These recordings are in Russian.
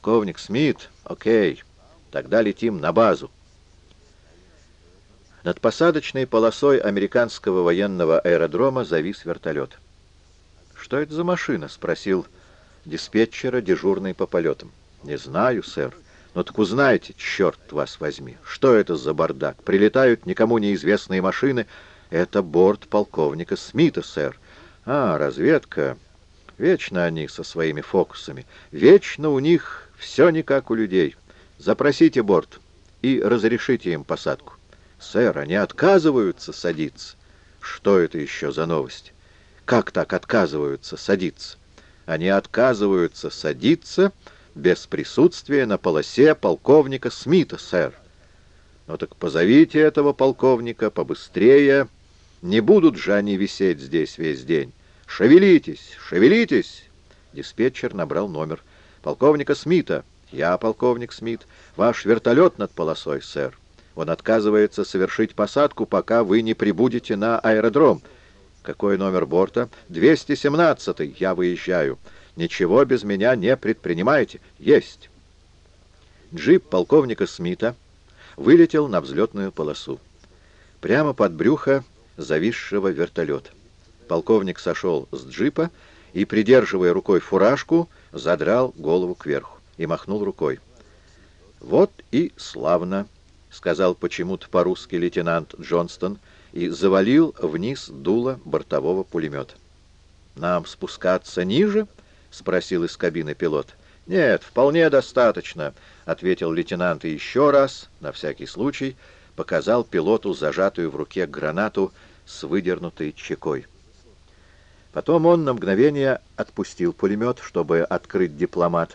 Полковник Смит, окей, тогда летим на базу. Над посадочной полосой американского военного аэродрома завис вертолет. «Что это за машина?» — спросил диспетчера, дежурный по полетам. «Не знаю, сэр. Ну так узнайте, черт вас возьми. Что это за бардак? Прилетают никому неизвестные машины. Это борт полковника Смита, сэр. А, разведка. Вечно они со своими фокусами. Вечно у них все не как у людей. Запросите борт и разрешите им посадку». «Сэр, они отказываются садиться». «Что это еще за новость? Как так отказываются садиться?» «Они отказываются садиться без присутствия на полосе полковника Смита, сэр». «Ну так позовите этого полковника побыстрее. Не будут же они висеть здесь весь день. Шевелитесь, шевелитесь!» Диспетчер набрал номер. «Полковника Смита». «Я полковник Смит. Ваш вертолет над полосой, сэр. Он отказывается совершить посадку, пока вы не прибудете на аэродром». «Какой номер борта?» «217-й. Я выезжаю. Ничего без меня не предпринимайте». «Есть». Джип полковника Смита вылетел на взлетную полосу. Прямо под брюхо зависшего вертолета. Полковник сошел с джипа и, придерживая рукой фуражку, задрал голову кверху и махнул рукой. «Вот и славно», — сказал почему-то по-русски лейтенант Джонстон и завалил вниз дуло бортового пулемета. «Нам спускаться ниже?» — спросил из кабины пилот. «Нет, вполне достаточно», — ответил лейтенант и еще раз, на всякий случай, показал пилоту зажатую в руке гранату с выдернутой чекой. Потом он на мгновение отпустил пулемет, чтобы открыть дипломат.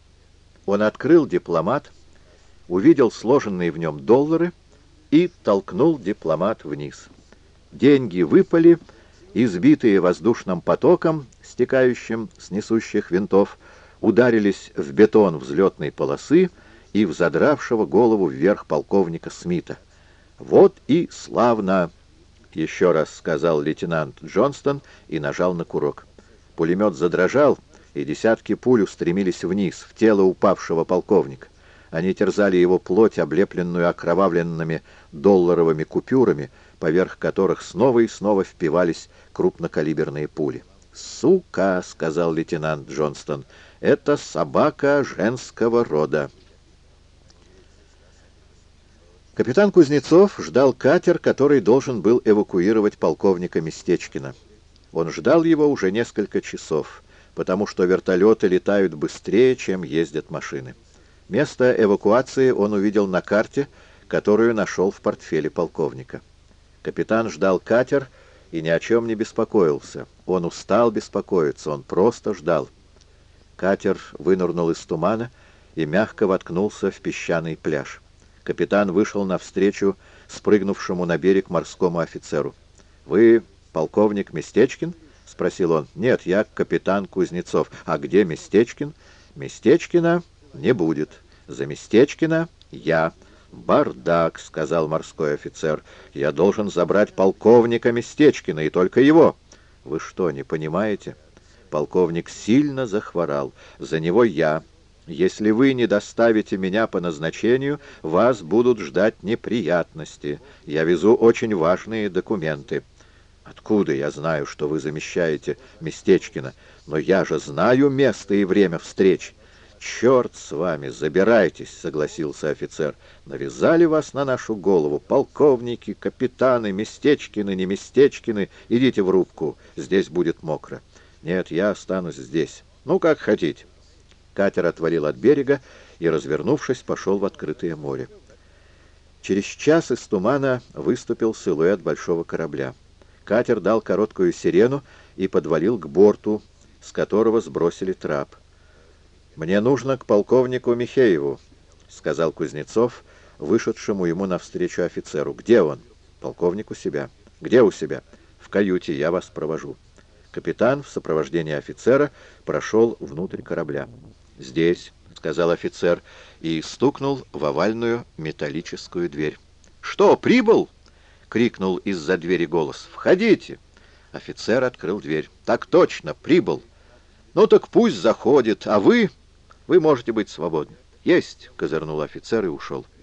Он открыл дипломат, увидел сложенные в нем доллары и толкнул дипломат вниз. Деньги выпали, избитые воздушным потоком, стекающим с несущих винтов, ударились в бетон взлетной полосы и в задравшего голову вверх полковника Смита. «Вот и славно!» — еще раз сказал лейтенант Джонстон и нажал на курок. Пулемет задрожал, и десятки пуль устремились вниз, в тело упавшего полковника. Они терзали его плоть, облепленную окровавленными долларовыми купюрами, поверх которых снова и снова впивались крупнокалиберные пули. «Сука!» — сказал лейтенант Джонстон. «Это собака женского рода». Капитан Кузнецов ждал катер, который должен был эвакуировать полковника Местечкина. Он ждал его уже несколько часов, потому что вертолеты летают быстрее, чем ездят машины. Место эвакуации он увидел на карте, которую нашел в портфеле полковника. Капитан ждал катер и ни о чем не беспокоился. Он устал беспокоиться, он просто ждал. Катер вынырнул из тумана и мягко воткнулся в песчаный пляж. Капитан вышел навстречу спрыгнувшему на берег морскому офицеру. «Вы полковник Местечкин?» — спросил он. «Нет, я капитан Кузнецов. А где Местечкин?» «Местечкина не будет. За Местечкина я». «Бардак», — сказал морской офицер. «Я должен забрать полковника Местечкина, и только его». «Вы что, не понимаете? Полковник сильно захворал. За него я. Если вы не доставите меня по назначению, вас будут ждать неприятности. Я везу очень важные документы». «Откуда я знаю, что вы замещаете Местечкина? Но я же знаю место и время встреч». «Черт с вами, забирайтесь», — согласился офицер. «Навязали вас на нашу голову. Полковники, капитаны, Местечкины, не Местечкины. Идите в рубку, здесь будет мокро». «Нет, я останусь здесь». «Ну, как хотите». Катер отвалил от берега и, развернувшись, пошел в открытое море. Через час из тумана выступил силуэт большого корабля. Катер дал короткую сирену и подвалил к борту, с которого сбросили трап. «Мне нужно к полковнику Михееву», — сказал Кузнецов, вышедшему ему навстречу офицеру. «Где он?» «Полковник у себя». «Где у себя?» «В каюте, я вас провожу». Капитан в сопровождении офицера прошел внутрь корабля. «Здесь», — сказал офицер и стукнул в овальную металлическую дверь. «Что, прибыл?» — крикнул из-за двери голос. «Входите!» Офицер открыл дверь. «Так точно, прибыл!» «Ну так пусть заходит, а вы Вы можете быть свободны». «Есть!» — козырнул офицер и ушел.